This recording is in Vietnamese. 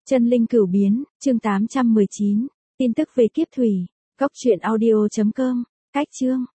Chân linh cửu biến, chương 819. Tin tức về kiếp thủy. Góc truyện audio.com. Cách chương.